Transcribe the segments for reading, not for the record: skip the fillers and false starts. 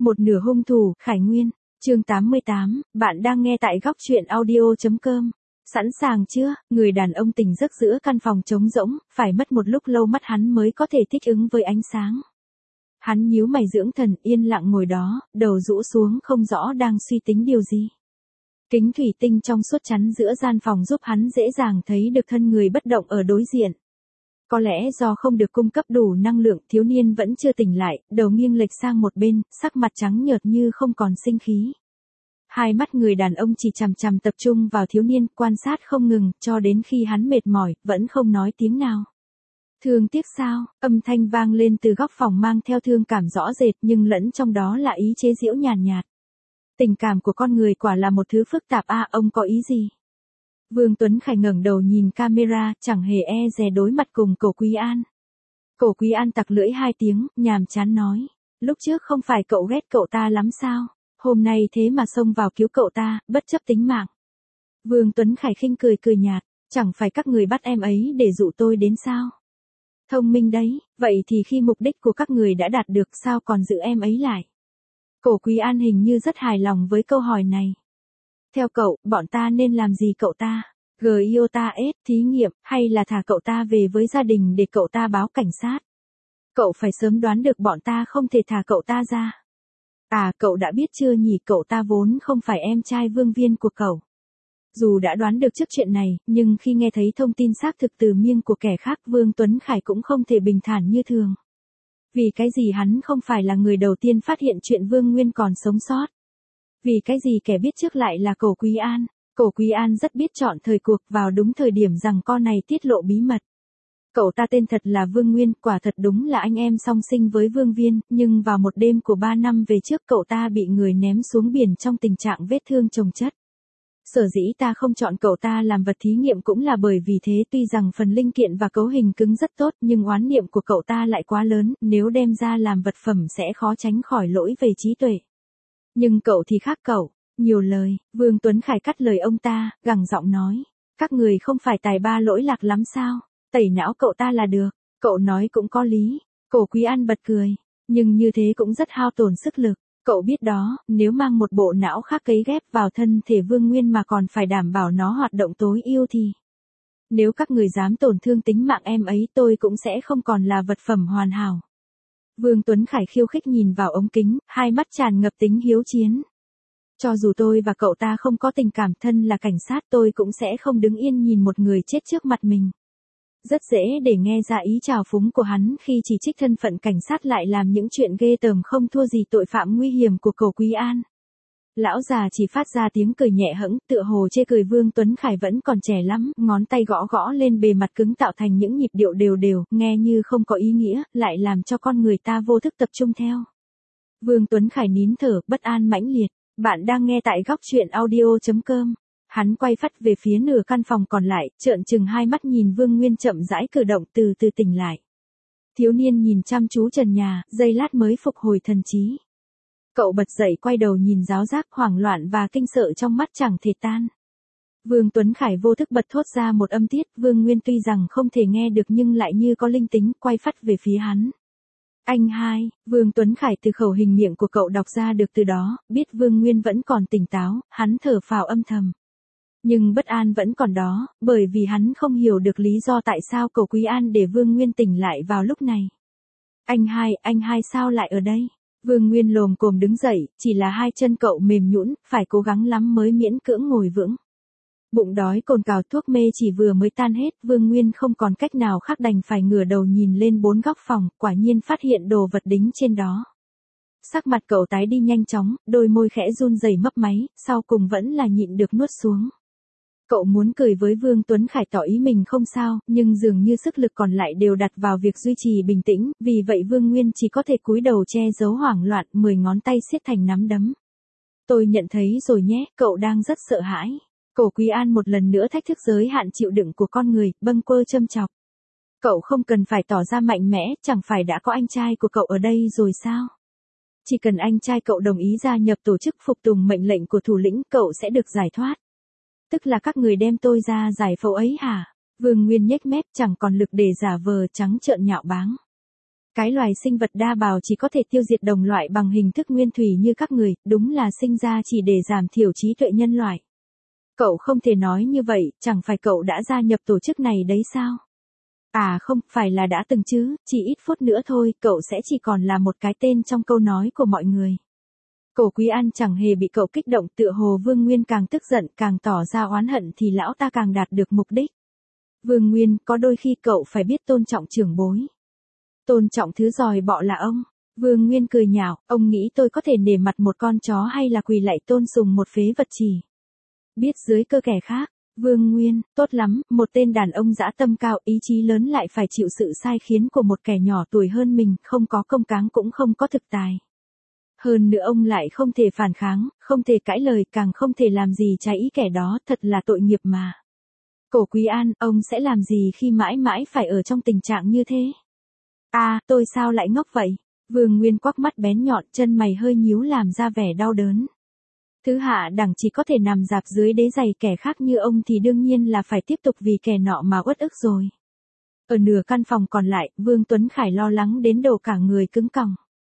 Một nửa hung thủ, Khải Nguyên. Chương 88, bạn đang nghe tại góc truyện audio.com. Sẵn sàng chưa? Người đàn ông tỉnh giấc giữa căn phòng trống rỗng, phải mất một lúc lâu mắt hắn mới có thể thích ứng với ánh sáng. Hắn nhíu mày dưỡng thần, yên lặng ngồi đó, đầu rũ xuống không rõ đang suy tính điều gì. Kính thủy tinh trong suốt chắn giữa gian phòng giúp hắn dễ dàng thấy được thân người bất động ở đối diện. Có lẽ do không được cung cấp đủ năng lượng, thiếu niên vẫn chưa tỉnh lại, đầu nghiêng lệch sang một bên, sắc mặt trắng nhợt như không còn sinh khí. Hai mắt người đàn ông chỉ chằm chằm tập trung vào thiếu niên, quan sát không ngừng, cho đến khi hắn mệt mỏi, vẫn không nói tiếng nào. Thương tiếc sao? Âm thanh vang lên từ góc phòng mang theo thương cảm rõ rệt, nhưng lẫn trong đó là ý chế giễu nhàn nhạt. Tình cảm của con người quả là một thứ phức tạp à, ông có ý gì? Vương Tuấn Khải ngẩng đầu nhìn camera, chẳng hề e dè đối mặt cùng Cổ Quý An. Cổ Quý An tặc lưỡi hai tiếng, nhàm chán nói. Lúc trước không phải cậu ghét cậu ta lắm sao? Hôm nay thế mà xông vào cứu cậu ta, bất chấp tính mạng. Vương Tuấn Khải khinh cười cười nhạt, chẳng phải các người bắt em ấy để dụ tôi đến sao? Thông minh đấy, vậy thì khi mục đích của các người đã đạt được sao còn giữ em ấy lại? Cổ Quý An hình như rất hài lòng với câu hỏi này. Theo cậu, bọn ta nên làm gì cậu ta? GIOTA-S, thí nghiệm, hay là thả cậu ta về với gia đình để cậu ta báo cảnh sát? Cậu phải sớm đoán được bọn ta không thể thả cậu ta ra. À, cậu đã biết chưa nhỉ, cậu ta vốn không phải em trai Vương Viên của cậu. Dù đã đoán được trước chuyện này, nhưng khi nghe thấy thông tin xác thực từ miệng của kẻ khác, Vương Tuấn Khải cũng không thể bình thản như thường. Vì cái gì hắn không phải là người đầu tiên phát hiện chuyện Vương Nguyên còn sống sót? Vì cái gì kẻ biết trước lại là Cổ Quý An? Cổ Quý An rất biết chọn thời cuộc, vào đúng thời điểm rằng con này tiết lộ bí mật. Cậu ta tên thật là Vương Nguyên, quả thật đúng là anh em song sinh với Vương Viên, nhưng vào một đêm của 3 năm về trước cậu ta bị người ném xuống biển trong tình trạng vết thương chồng chất. Sở dĩ ta không chọn cậu ta làm vật thí nghiệm cũng là bởi vì thế, tuy rằng phần linh kiện và cấu hình cứng rất tốt nhưng oán niệm của cậu ta lại quá lớn, nếu đem ra làm vật phẩm sẽ khó tránh khỏi lỗi về trí tuệ. Nhưng cậu thì khác cậu, nhiều lời. Vương Tuấn Khải cắt lời ông ta, gằn giọng nói. Các người không phải tài ba lỗi lạc lắm sao? Tẩy não cậu ta là được. Cậu nói cũng có lý. Cổ Quý An bật cười. Nhưng như thế cũng rất hao tổn sức lực. Cậu biết đó, nếu mang một bộ não khác cấy ghép vào thân thể Vương Nguyên mà còn phải đảm bảo nó hoạt động tối ưu thì... Nếu các người dám tổn thương tính mạng em ấy, tôi cũng sẽ không còn là vật phẩm hoàn hảo. Vương Tuấn Khải khiêu khích nhìn vào ống kính, hai mắt tràn ngập tính hiếu chiến. Cho dù tôi và cậu ta không có tình cảm, thân là cảnh sát tôi cũng sẽ không đứng yên nhìn một người chết trước mặt mình. Rất dễ để nghe ra ý trào phúng của hắn khi chỉ trích thân phận cảnh sát lại làm những chuyện ghê tởm không thua gì tội phạm nguy hiểm của Cổ Quý An. Lão già chỉ phát ra tiếng cười nhẹ hẫng, tựa hồ chê cười Vương Tuấn Khải vẫn còn trẻ lắm, ngón tay gõ gõ lên bề mặt cứng tạo thành những nhịp điệu đều đều, nghe như không có ý nghĩa, lại làm cho con người ta vô thức tập trung theo. Vương Tuấn Khải nín thở, bất an mãnh liệt. Bạn đang nghe tại góc truyện audio.com. Hắn quay phắt về phía nửa căn phòng còn lại, trợn trừng hai mắt nhìn Vương Nguyên chậm rãi cử động, từ từ tỉnh lại. Thiếu niên nhìn chăm chú trần nhà, giây lát mới phục hồi thần trí. Cậu bật dậy quay đầu nhìn giáo giác, hoảng loạn và kinh sợ trong mắt chẳng thể tan. Vương Tuấn Khải vô thức bật thốt ra một âm tiết, Vương Nguyên tuy rằng không thể nghe được nhưng lại như có linh tính, quay phắt về phía hắn. Anh hai, Vương Tuấn Khải từ khẩu hình miệng của cậu đọc ra được từ đó, biết Vương Nguyên vẫn còn tỉnh táo, hắn thở phào âm thầm. Nhưng bất an vẫn còn đó, bởi vì hắn không hiểu được lý do tại sao Cổ Quý An để Vương Nguyên tỉnh lại vào lúc này. Anh hai sao lại ở đây? Vương Nguyên lồm cồm đứng dậy, chỉ là hai chân cậu mềm nhũn, phải cố gắng lắm mới miễn cưỡng ngồi vững. Bụng đói cồn cào, thuốc mê chỉ vừa mới tan hết, Vương Nguyên không còn cách nào khác đành phải ngửa đầu nhìn lên bốn góc phòng, quả nhiên phát hiện đồ vật đính trên đó. Sắc mặt cậu tái đi nhanh chóng, đôi môi khẽ run rẩy mấp máy, sau cùng vẫn là nhịn được nuốt xuống. Cậu muốn cười với Vương Tuấn Khải tỏ ý mình không sao, nhưng dường như sức lực còn lại đều đặt vào việc duy trì bình tĩnh, vì vậy Vương Nguyên chỉ có thể cúi đầu che giấu hoảng loạn, 10 ngón tay siết thành nắm đấm. Tôi nhận thấy rồi nhé, cậu đang rất sợ hãi. Cổ Quý An một lần nữa thách thức giới hạn chịu đựng của con người, bâng quơ châm chọc. Cậu không cần phải tỏ ra mạnh mẽ, chẳng phải đã có anh trai của cậu ở đây rồi sao? Chỉ cần anh trai cậu đồng ý gia nhập tổ chức phục tùng mệnh lệnh của thủ lĩnh, cậu sẽ được giải thoát. Tức là các người đem tôi ra giải phẫu ấy hả? Vương Nguyên nhếch mép, chẳng còn lực để giả vờ, trắng trợn nhạo báng. Cái loài sinh vật đa bào chỉ có thể tiêu diệt đồng loại bằng hình thức nguyên thủy như các người, đúng là sinh ra chỉ để giảm thiểu trí tuệ nhân loại. Cậu không thể nói như vậy, chẳng phải cậu đã gia nhập tổ chức này đấy sao? À không, phải là đã từng chứ, chỉ ít phút nữa thôi, cậu sẽ chỉ còn là một cái tên trong câu nói của mọi người. Cổ Quý An chẳng hề bị cậu kích động, tựa hồ Vương Nguyên càng tức giận, càng tỏ ra oán hận thì lão ta càng đạt được mục đích. Vương Nguyên, có đôi khi cậu phải biết tôn trọng trưởng bối. Tôn trọng thứ dòi bọ là ông. Vương Nguyên cười nhạo, ông nghĩ tôi có thể nể mặt một con chó hay là quỳ lạy tôn sùng một phế vật chỉ. Biết dưới cơ kẻ khác. Vương Nguyên, tốt lắm, một tên đàn ông dã tâm cao, ý chí lớn lại phải chịu sự sai khiến của một kẻ nhỏ tuổi hơn mình, không có công cáng cũng không có thực tài. Hơn nữa ông lại không thể phản kháng, không thể cãi lời, càng không thể làm gì trái ý kẻ đó, thật là tội nghiệp mà. Cổ Quý An, ông sẽ làm gì khi mãi mãi phải ở trong tình trạng như thế? À, tôi sao lại ngốc vậy? Vương Nguyên quắc mắt bén nhọn, chân mày hơi nhíu làm ra vẻ đau đớn. Thứ hạ đẳng chỉ có thể nằm dạp dưới đế giày kẻ khác như ông thì đương nhiên là phải tiếp tục vì kẻ nọ mà uất ức rồi. Ở nửa căn phòng còn lại, Vương Tuấn Khải lo lắng đến đầu cả người cứng còng.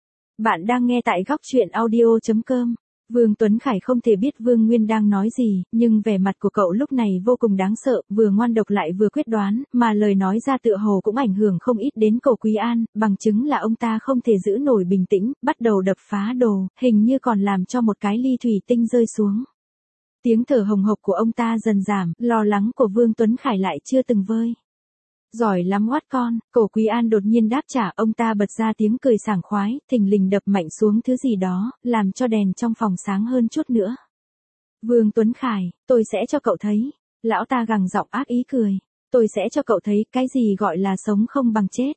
Bạn đang nghe tại góc truyện audio.com. Vương Tuấn Khải không thể biết Vương Nguyên đang nói gì, nhưng vẻ mặt của cậu lúc này vô cùng đáng sợ, vừa ngoan độc lại vừa quyết đoán, mà lời nói ra tựa hồ cũng ảnh hưởng không ít đến Cổ Quý An, bằng chứng là ông ta không thể giữ nổi bình tĩnh, bắt đầu đập phá đồ, hình như còn làm cho một cái ly thủy tinh rơi xuống. Tiếng thở hồng hộc của ông ta dần giảm, lo lắng của Vương Tuấn Khải lại chưa từng vơi. Giỏi lắm oát con, Cổ Quý An đột nhiên đáp trả, ông ta bật ra tiếng cười sảng khoái, thình lình đập mạnh xuống thứ gì đó, làm cho đèn trong phòng sáng hơn chút nữa. Vương Tuấn Khải, tôi sẽ cho cậu thấy. Lão ta gằn giọng ác ý cười. Tôi sẽ cho cậu thấy cái gì gọi là sống không bằng chết.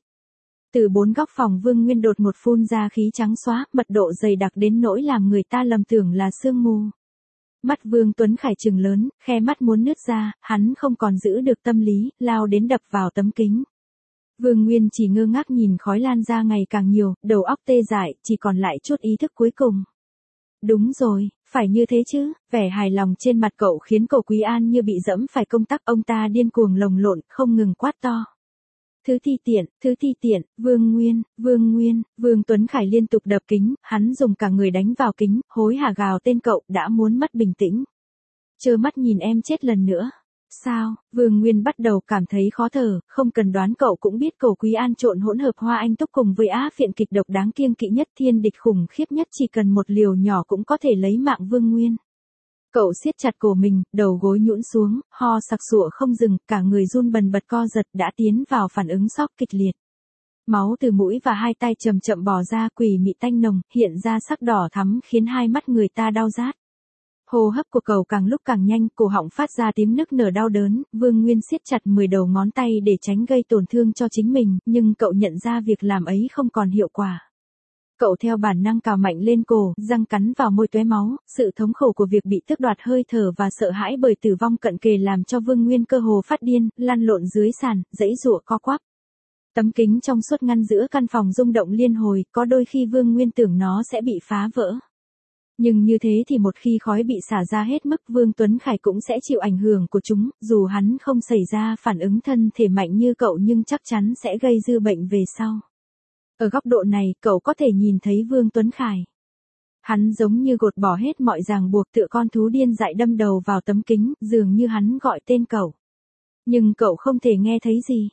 Từ bốn góc phòng Vương Nguyên đột một phun ra khí trắng xóa, mật độ dày đặc đến nỗi làm người ta lầm tưởng là sương mù. Mắt Vương Tuấn Khải trừng lớn, khe mắt muốn nứt ra, hắn không còn giữ được tâm lý, lao đến đập vào tấm kính. Vương Nguyên chỉ ngơ ngác nhìn khói lan ra ngày càng nhiều, đầu óc tê dại, chỉ còn lại chút ý thức cuối cùng. Đúng rồi, phải như thế chứ, vẻ hài lòng trên mặt cậu khiến Cổ Quý An như bị dẫm phải công tắc, ông ta điên cuồng lồng lộn, không ngừng quát to. Thứ thi tiện, Vương Nguyên, Vương Tuấn Khải liên tục đập kính, hắn dùng cả người đánh vào kính, hối hả gào tên cậu, đã muốn mất bình tĩnh. Trơ mắt nhìn em chết lần nữa. Sao? Vương Nguyên bắt đầu cảm thấy khó thở, không cần đoán cậu cũng biết Cổ Quý An trộn hỗn hợp hoa anh túc cùng với á phiện kịch độc đáng kiêng kỵ nhất, thiên địch khủng khiếp nhất, chỉ cần một liều nhỏ cũng có thể lấy mạng Vương Nguyên. Cậu siết chặt cổ mình, đầu gối nhũn xuống, ho sặc sụa không dừng, cả người run bần bật co giật, đã tiến vào phản ứng sốc kịch liệt. Máu từ mũi và hai tay chậm chậm bò ra, quỷ mị tanh nồng, hiện ra sắc đỏ thắm khiến hai mắt người ta đau rát. Hô hấp của cậu càng lúc càng nhanh, cổ họng phát ra tiếng nức nở đau đớn, Vương Nguyên siết chặt 10 đầu ngón tay để tránh gây tổn thương cho chính mình, nhưng cậu nhận ra việc làm ấy không còn hiệu quả. Cậu theo bản năng cào mạnh lên cổ, răng cắn vào môi tóe máu, sự thống khổ của việc bị tước đoạt hơi thở và sợ hãi bởi tử vong cận kề làm cho Vương Nguyên cơ hồ phát điên, lăn lộn dưới sàn, giãy giụa co quắp. Tấm kính trong suốt ngăn giữa căn phòng rung động liên hồi, có đôi khi Vương Nguyên tưởng nó sẽ bị phá vỡ. Nhưng như thế thì một khi khói bị xả ra hết mức, Vương Tuấn Khải cũng sẽ chịu ảnh hưởng của chúng, dù hắn không xảy ra phản ứng thân thể mạnh như cậu nhưng chắc chắn sẽ gây dư bệnh về sau. Ở góc độ này, cậu có thể nhìn thấy Vương Tuấn Khải. Hắn giống như gột bỏ hết mọi ràng buộc, tựa con thú điên dại đâm đầu vào tấm kính, dường như hắn gọi tên cậu. Nhưng cậu không thể nghe thấy gì.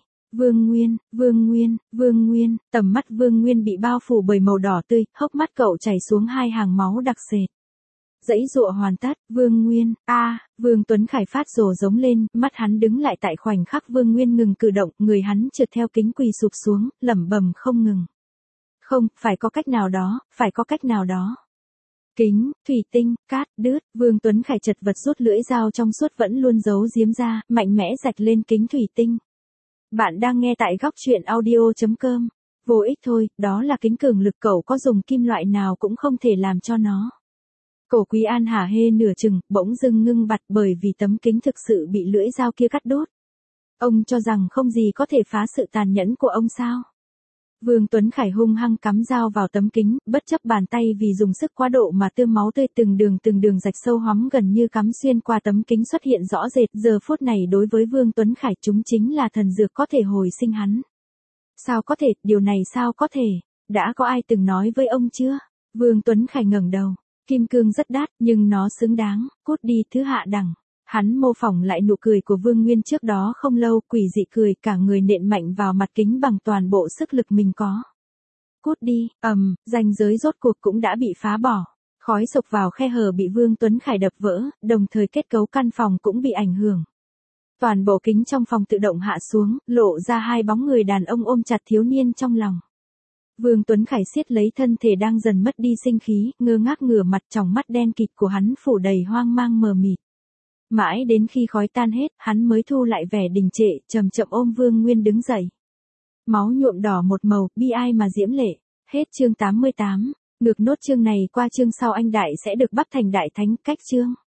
Vương Nguyên, tầm mắt Vương Nguyên bị bao phủ bởi màu đỏ tươi, hốc mắt cậu chảy xuống hai hàng máu đặc sệt. Giãy giụa hoàn tất, Vương Nguyên, Vương Tuấn Khải phát rồ giống lên, mắt hắn đứng lại tại khoảnh khắc Vương Nguyên ngừng cử động, người hắn trượt theo kính quỳ sụp xuống, lẩm bẩm không ngừng. Không, phải có cách nào đó. Kính, thủy tinh, cát, đứt, Vương Tuấn Khải chật vật rút lưỡi dao trong suốt vẫn luôn giấu giếm ra, mạnh mẽ rạch lên kính thủy tinh. Bạn đang nghe tại góc truyện audio.com. Vô ích thôi, đó là kính cường lực, cậu có dùng kim loại nào cũng không thể làm cho nó. Cổ Quý An hả hê nửa chừng, bỗng dưng ngưng bặt bởi vì tấm kính thực sự bị lưỡi dao kia cắt đốt. Ông cho rằng không gì có thể phá sự tàn nhẫn của ông sao? Vương Tuấn Khải hung hăng cắm dao vào tấm kính, bất chấp bàn tay vì dùng sức quá độ mà tươm máu tươi từng đường rạch sâu hoắm gần như cắm xuyên qua tấm kính xuất hiện rõ rệt. Giờ phút này đối với Vương Tuấn Khải chúng chính là thần dược có thể hồi sinh hắn. Sao có thể, điều này sao có thể? Đã có ai từng nói với ông chưa? Vương Tuấn Khải ngẩng đầu. Kim cương rất đắt, nhưng nó xứng đáng, cút đi thứ hạ đẳng. Hắn mô phỏng lại nụ cười của Vương Nguyên trước đó không lâu, quỷ dị cười, cả người nện mạnh vào mặt kính bằng toàn bộ sức lực mình có. Cút đi, ranh giới rốt cuộc cũng đã bị phá bỏ. Khói sộc vào khe hở bị Vương Tuấn Khải đập vỡ, đồng thời kết cấu căn phòng cũng bị ảnh hưởng. Toàn bộ kính trong phòng tự động hạ xuống, lộ ra hai bóng người đàn ông ôm chặt thiếu niên trong lòng. Vương Tuấn Khải siết lấy thân thể đang dần mất đi sinh khí, ngơ ngác ngửa mặt, tròng mắt đen kịt của hắn phủ đầy hoang mang mờ mịt. Mãi đến khi khói tan hết, hắn mới thu lại vẻ đình trệ, chậm chậm ôm Vương Nguyên đứng dậy. Máu nhuộm đỏ một màu, bi ai mà diễm lệ. Hết chương 88. Ngược nốt chương này qua chương sau anh Đại sẽ được bắt thành Đại Thánh. Cách chương.